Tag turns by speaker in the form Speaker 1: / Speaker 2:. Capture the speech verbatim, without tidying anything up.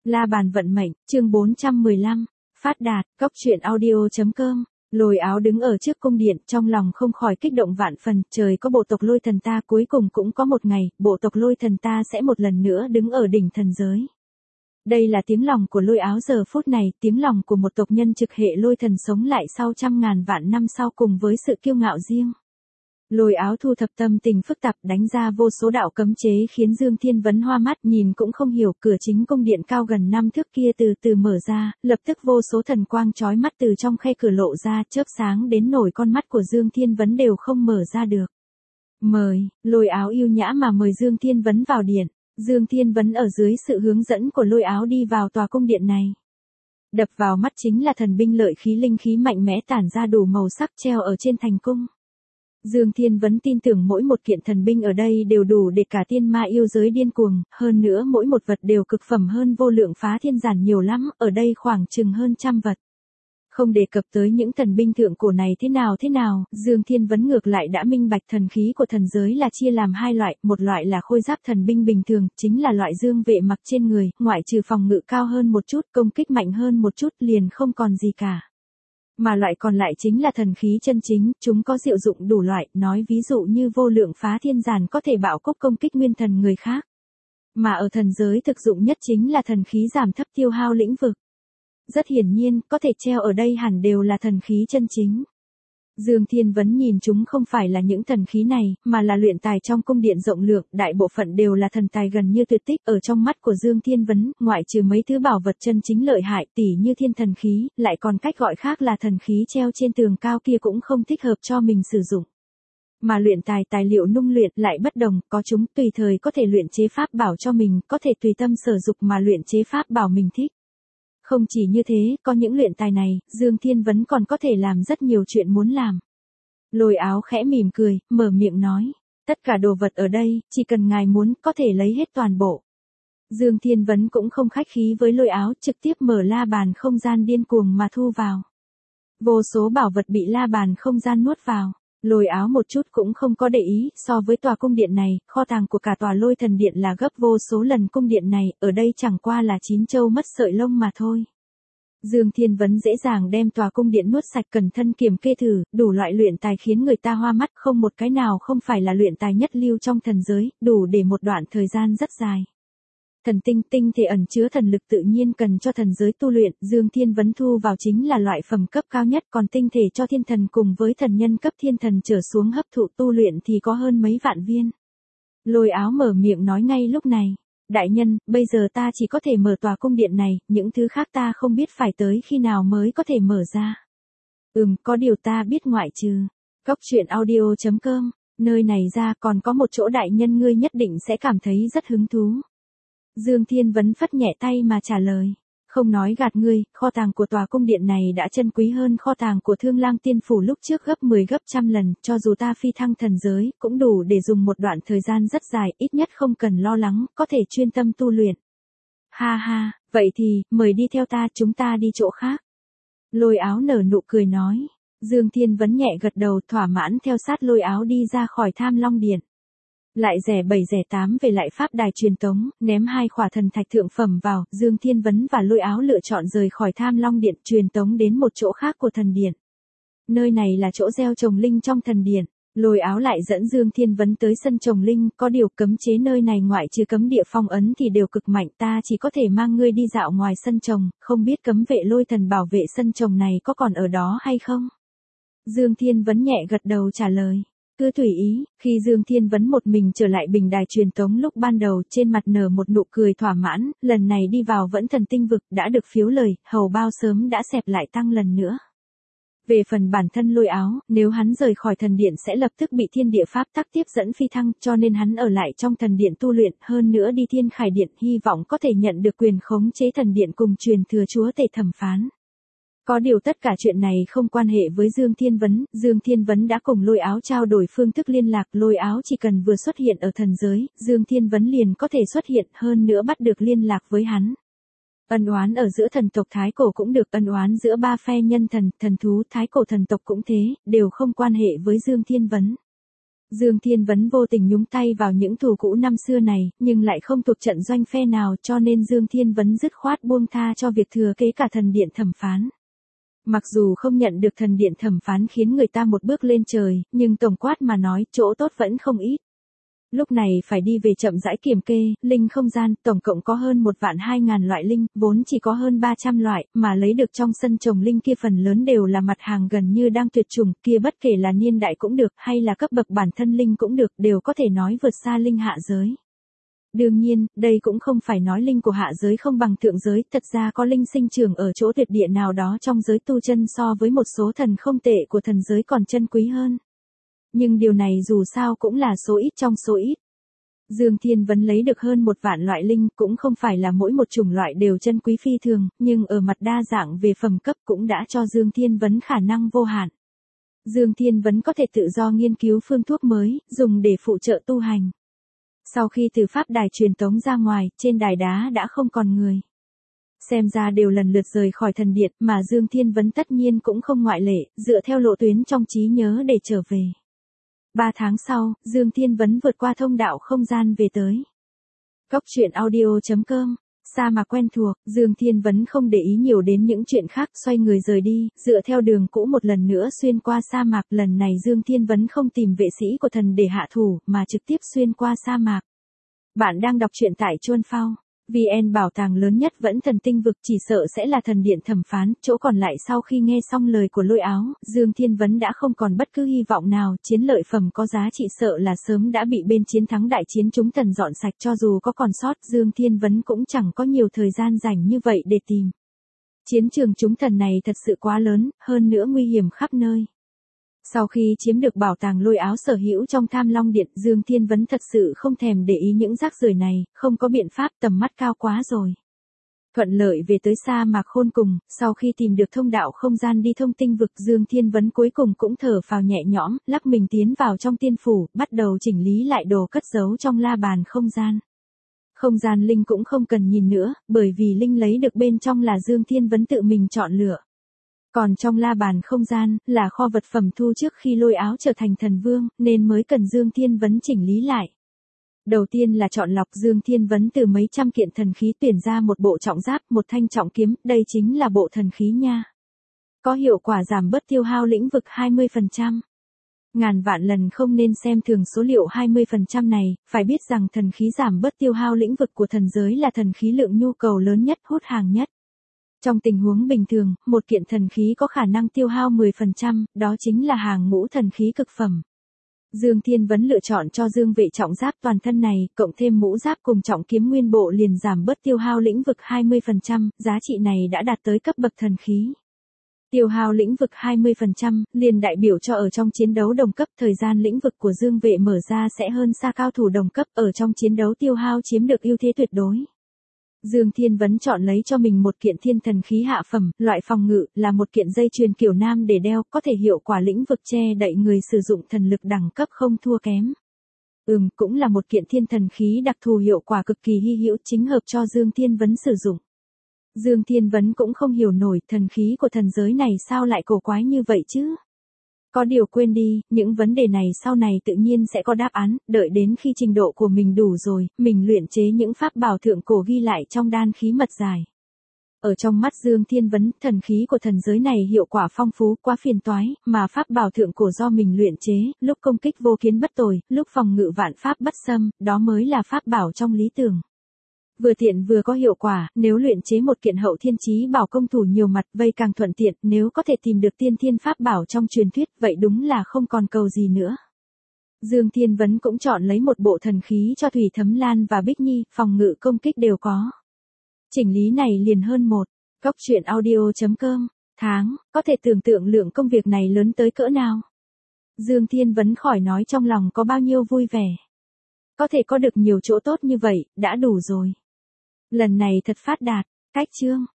Speaker 1: La bàn vận mệnh, chương bốn trăm mười lăm, phát đạt, cốc truyện audio.com. Lôi Áo đứng ở trước cung điện, trong lòng không khỏi kích động vạn phần, trời có bộ tộc Lôi Thần ta cuối cùng cũng có một ngày, bộ tộc Lôi Thần ta sẽ một lần nữa đứng ở đỉnh thần giới. Đây là tiếng lòng của Lôi Áo giờ phút này, tiếng lòng của một tộc nhân trực hệ Lôi Thần sống lại sau trăm ngàn vạn năm sau cùng với sự kiêu ngạo riêng. Lôi Áo thu thập tâm tình phức tạp đánh ra vô số đạo cấm chế khiến Dương Thiên Vấn hoa mắt nhìn cũng không hiểu, cửa chính cung điện cao gần năm thước kia từ từ mở ra, lập tức vô số thần quang chói mắt từ trong khe cửa lộ ra, chớp sáng đến nổi con mắt của Dương Thiên Vấn đều không mở ra được. Mời, Lôi Áo yêu nhã mà mời Dương Thiên Vấn vào điện. Dương Thiên Vấn ở dưới sự hướng dẫn của Lôi Áo đi vào tòa cung điện này. Đập vào mắt chính là thần binh lợi khí linh khí mạnh mẽ tản ra đủ màu sắc treo ở trên thành cung. Dương Thiên Vấn tin tưởng mỗi một kiện thần binh ở đây đều đủ để cả tiên ma yêu giới điên cuồng, hơn nữa mỗi một vật đều cực phẩm hơn vô lượng phá thiên giản nhiều lắm, ở đây khoảng chừng hơn trăm vật. Không đề cập tới những thần binh thượng cổ này thế nào thế nào, Dương Thiên Vấn ngược lại đã minh bạch thần khí của thần giới là chia làm hai loại, một loại là khôi giáp thần binh bình thường, chính là loại dương vệ mặc trên người, ngoại trừ phòng ngự cao hơn một chút, công kích mạnh hơn một chút liền không còn gì cả. Mà loại còn lại chính là thần khí chân chính, chúng có diệu dụng đủ loại, nói ví dụ như vô lượng phá thiên giản có thể bạo cốc công kích nguyên thần người khác. Mà ở thần giới thực dụng nhất chính là thần khí giảm thấp tiêu hao lĩnh vực. Rất hiển nhiên, có thể treo ở đây hẳn đều là thần khí chân chính. Dương Thiên Vấn nhìn chúng không phải là những thần khí này, mà là luyện tài trong cung điện rộng lượng, đại bộ phận đều là thần tài gần như tuyệt tích, ở trong mắt của Dương Thiên Vấn, ngoại trừ mấy thứ bảo vật chân chính lợi hại tỉ như thiên thần khí, lại còn cách gọi khác là thần khí treo trên tường cao kia cũng không thích hợp cho mình sử dụng. Mà luyện tài tài liệu nung luyện lại bất đồng, có chúng tùy thời có thể luyện chế pháp bảo cho mình, có thể tùy tâm sở dục mà luyện chế pháp bảo mình thích. Không chỉ như thế, có những luyện tài này, Dương Thiên Vấn còn có thể làm rất nhiều chuyện muốn làm. Lôi Áo khẽ mỉm cười, mở miệng nói, tất cả đồ vật ở đây, chỉ cần ngài muốn, có thể lấy hết toàn bộ. Dương Thiên Vấn cũng không khách khí với Lôi Áo, trực tiếp mở la bàn không gian điên cuồng mà thu vào. Vô số bảo vật bị la bàn không gian nuốt vào. Lôi Áo một chút cũng không có để ý, so với tòa cung điện này, kho tàng của cả tòa Lôi Thần Điện là gấp vô số lần cung điện này, ở đây chẳng qua là chín châu mất sợi lông mà thôi. Dương Thiên Vấn dễ dàng đem tòa cung điện nuốt sạch, cẩn thân kiểm kê thử, đủ loại luyện tài khiến người ta hoa mắt, không một cái nào không phải là luyện tài nhất lưu trong thần giới, đủ để một đoạn thời gian rất dài. Thần tinh tinh thể ẩn chứa thần lực tự nhiên cần cho thần giới tu luyện, Dương Thiên Vấn thu vào chính là loại phẩm cấp cao nhất, còn tinh thể cho thiên thần cùng với thần nhân cấp thiên thần trở xuống hấp thụ tu luyện thì có hơn mấy vạn viên. Lôi Áo mở miệng nói ngay lúc này, đại nhân, bây giờ ta chỉ có thể mở tòa cung điện này, những thứ khác ta không biết phải tới khi nào mới có thể mở ra. Ừm, có điều ta biết ngoại trừ cốc truyện audio.com, nơi này ra còn có một chỗ đại nhân ngươi nhất định sẽ cảm thấy rất hứng thú. Dương Thiên Vấn phất nhẹ tay mà trả lời, không nói gạt ngươi, kho tàng của tòa cung điện này đã chân quý hơn kho tàng của Thương Lang Tiên Phủ lúc trước gấp mười gấp trăm lần, cho dù ta phi thăng thần giới, cũng đủ để dùng một đoạn thời gian rất dài, ít nhất không cần lo lắng, có thể chuyên tâm tu luyện. Ha ha, vậy thì, mời đi theo ta, chúng ta đi chỗ khác. Lôi Áo nở nụ cười nói, Dương Thiên Vấn nhẹ gật đầu thỏa mãn theo sát Lôi Áo đi ra khỏi Tham Long Điện. Lại rẻ bảy rẻ tám về lại pháp đài truyền tống, ném hai khỏa thần thạch thượng phẩm vào, Dương Thiên Vấn và Lôi Áo lựa chọn rời khỏi Tham Long Điện, truyền tống đến một chỗ khác của thần điện. Nơi này là chỗ gieo trồng linh trong thần điện. Lôi Áo lại dẫn Dương Thiên Vấn tới sân trồng linh, có điều cấm chế nơi này ngoại trừ cấm địa phong ấn thì đều cực mạnh, ta chỉ có thể mang ngươi đi dạo ngoài sân trồng, không biết cấm vệ Lôi Thần bảo vệ sân trồng này có còn ở đó hay không? Dương Thiên Vấn nhẹ gật đầu trả lời. Cứ tùy ý, khi Dương Thiên Vấn một mình trở lại bình đài truyền tống lúc ban đầu, trên mặt nở một nụ cười thỏa mãn, lần này đi vào vẫn thần tinh vực, đã được phiếu lời, hầu bao sớm đã xẹp lại tăng lần nữa. Về phần bản thân Lôi Áo, nếu hắn rời khỏi thần điện sẽ lập tức bị thiên địa pháp tắc tiếp dẫn phi thăng, cho nên hắn ở lại trong thần điện tu luyện, hơn nữa đi thiên khải điện, hy vọng có thể nhận được quyền khống chế thần điện cùng truyền thừa chúa tể thẩm phán. Có điều tất cả chuyện này không quan hệ với Dương Thiên Vấn, Dương Thiên Vấn đã cùng Lôi Áo trao đổi phương thức liên lạc, Lôi Áo chỉ cần vừa xuất hiện ở thần giới, Dương Thiên Vấn liền có thể xuất hiện, hơn nữa bắt được liên lạc với hắn. Ân oán ở giữa thần tộc Thái Cổ cũng được, ân oán giữa ba phe nhân thần, thần thú, Thái Cổ thần tộc cũng thế, đều không quan hệ với Dương Thiên Vấn. Dương Thiên Vấn vô tình nhúng tay vào những thù cũ năm xưa này, nhưng lại không thuộc trận doanh phe nào cho nên Dương Thiên Vấn dứt khoát buông tha cho việc thừa kế cả thần điện thẩm phán. Mặc dù không nhận được thần điện thẩm phán khiến người ta một bước lên trời, nhưng tổng quát mà nói chỗ tốt vẫn không ít. Lúc này phải đi về chậm rãi kiểm kê, linh không gian, tổng cộng có hơn một vạn hai ngàn loại linh, vốn chỉ có hơn ba trăm loại, mà lấy được trong sân trồng linh kia phần lớn đều là mặt hàng gần như đang tuyệt chủng, kia bất kể là niên đại cũng được, hay là cấp bậc bản thân linh cũng được, đều có thể nói vượt xa linh hạ giới. Đương nhiên, đây cũng không phải nói linh của hạ giới không bằng thượng giới, thật ra có linh sinh trưởng ở chỗ tuyệt địa nào đó trong giới tu chân so với một số thần không tệ của thần giới còn chân quý hơn. Nhưng điều này dù sao cũng là số ít trong số ít. Dương Thiên Vấn lấy được hơn một vạn loại linh, cũng không phải là mỗi một chủng loại đều chân quý phi thường, nhưng ở mặt đa dạng về phẩm cấp cũng đã cho Dương Thiên Vấn khả năng vô hạn. Dương Thiên Vấn có thể tự do nghiên cứu phương thuốc mới, dùng để phụ trợ tu hành. Sau khi từ pháp đài truyền tống ra ngoài, trên đài đá đã không còn người. Xem ra đều lần lượt rời khỏi thần điện, mà Dương Thiên Vấn tất nhiên cũng không ngoại lệ, dựa theo lộ tuyến trong trí nhớ để trở về. Ba tháng sau, Dương Thiên Vấn vượt qua thông đạo không gian về tới Cốc truyện audio chấm com. Sa mạc quen thuộc, Dương Thiên Vấn không để ý nhiều đến những chuyện khác, xoay người rời đi, dựa theo đường cũ một lần nữa xuyên qua sa mạc. Lần này Dương Thiên Vấn không tìm vệ sĩ của thần để hạ thủ, mà trực tiếp xuyên qua sa mạc. Bạn đang đọc truyện tại Chuan Phao. vê en bảo tàng lớn nhất vẫn thần tinh vực, chỉ sợ sẽ là thần điện thẩm phán, chỗ còn lại sau khi nghe xong lời của Lôi Áo, Dương Thiên Vấn đã không còn bất cứ hy vọng nào, chiến lợi phẩm có giá trị sợ là sớm đã bị bên chiến thắng đại chiến chúng thần dọn sạch, cho dù có còn sót, Dương Thiên Vấn cũng chẳng có nhiều thời gian dành như vậy để tìm. Chiến trường chúng thần này thật sự quá lớn, hơn nữa nguy hiểm khắp nơi. Sau khi chiếm được bảo tàng Lôi Áo sở hữu trong Tham Long Điện, Dương Thiên Vấn thật sự không thèm để ý những rác rưởi này, không có biện pháp, tầm mắt cao quá rồi. Thuận lợi về tới sa mạc khôn cùng, sau khi tìm được thông đạo không gian đi thông tinh vực, Dương Thiên Vấn cuối cùng cũng thở phào nhẹ nhõm, lắc mình tiến vào trong tiên phủ, bắt đầu chỉnh lý lại đồ cất giấu trong la bàn không gian. Không gian linh cũng không cần nhìn nữa, bởi vì linh lấy được bên trong là Dương Thiên Vấn tự mình chọn lựa. Còn trong la bàn không gian, là kho vật phẩm thu trước khi Lôi Áo trở thành thần vương, nên mới cần Dương Thiên Vấn chỉnh lý lại. Đầu tiên là chọn lọc, Dương Thiên Vấn từ mấy trăm kiện thần khí tuyển ra một bộ trọng giáp, một thanh trọng kiếm, đây chính là bộ thần khí nha. Có hiệu quả giảm bớt tiêu hao lĩnh vực hai mươi phần trăm. Ngàn vạn lần không nên xem thường số liệu hai mươi phần trăm này, phải biết rằng thần khí giảm bớt tiêu hao lĩnh vực của thần giới là thần khí lượng nhu cầu lớn nhất, hút hàng nhất. Trong tình huống bình thường, một kiện thần khí có khả năng tiêu hao mười phần trăm, đó chính là hàng ngũ thần khí cực phẩm. Dương Thiên Vấn lựa chọn cho Dương Vệ trọng giáp toàn thân này, cộng thêm mũ giáp cùng trọng kiếm nguyên bộ liền giảm bớt tiêu hao lĩnh vực hai mươi phần trăm, giá trị này đã đạt tới cấp bậc thần khí. Tiêu hao lĩnh vực hai mươi phần trăm, liền đại biểu cho ở trong chiến đấu đồng cấp, thời gian lĩnh vực của Dương Vệ mở ra sẽ hơn xa cao thủ đồng cấp, ở trong chiến đấu tiêu hao chiếm được ưu thế tuyệt đối. Dương Thiên Vấn chọn lấy cho mình một kiện thiên thần khí hạ phẩm, loại phòng ngự, là một kiện dây chuyền kiểu nam để đeo, có thể hiệu quả lĩnh vực che đậy người sử dụng thần lực đẳng cấp không thua kém. Ừm, cũng là một kiện thiên thần khí đặc thù hiệu quả cực kỳ hy hữu, chính hợp cho Dương Thiên Vấn sử dụng. Dương Thiên Vấn cũng không hiểu nổi, thần khí của thần giới này sao lại cổ quái như vậy chứ? Có điều quên đi, những vấn đề này sau này tự nhiên sẽ có đáp án, đợi đến khi trình độ của mình đủ rồi, mình luyện chế những pháp bảo thượng cổ ghi lại trong đan khí mật giải. Ở trong mắt Dương Thiên Vấn, thần khí của thần giới này hiệu quả phong phú, quá phiền toái, mà pháp bảo thượng cổ do mình luyện chế, lúc công kích vô kiến bất tồi, lúc phòng ngự vạn pháp bất xâm, đó mới là pháp bảo trong lý tưởng. Vừa tiện vừa có hiệu quả, nếu luyện chế một kiện hậu thiên chí bảo công thủ nhiều mặt, vây càng thuận tiện, nếu có thể tìm được tiên thiên pháp bảo trong truyền thuyết, vậy đúng là không còn cầu gì nữa. Dương Thiên Vấn cũng chọn lấy một bộ thần khí cho Thủy Thấm Lan và Bích Nhi, phòng ngự công kích đều có. Chỉnh lý này liền hơn một. Cốc truyện audio chấm com. Tháng, có thể tưởng tượng lượng công việc này lớn tới cỡ nào. Dương Thiên Vấn khỏi nói trong lòng có bao nhiêu vui vẻ. Có thể có được nhiều chỗ tốt như vậy, đã đủ rồi. Lần này thật phát đạt. Cách chương.